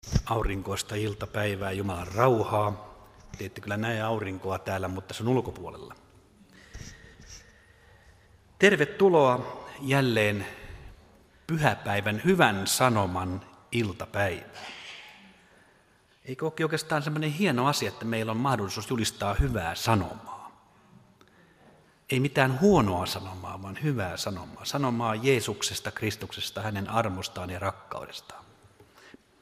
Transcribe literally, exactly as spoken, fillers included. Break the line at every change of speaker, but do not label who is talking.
Aurinkoista iltapäivää, Jumalan rauhaa. Te ette kyllä näe aurinkoa täällä, mutta se on ulkopuolella. Tervetuloa jälleen pyhäpäivän hyvän sanoman iltapäivään. Eikö ole oikeastaan sellainen hieno asia, että meillä on mahdollisuus julistaa hyvää sanomaa? Ei mitään huonoa sanomaa, vaan hyvää sanomaa. Sanomaa Jeesuksesta, Kristuksesta, hänen armostaan ja rakkaudestaan.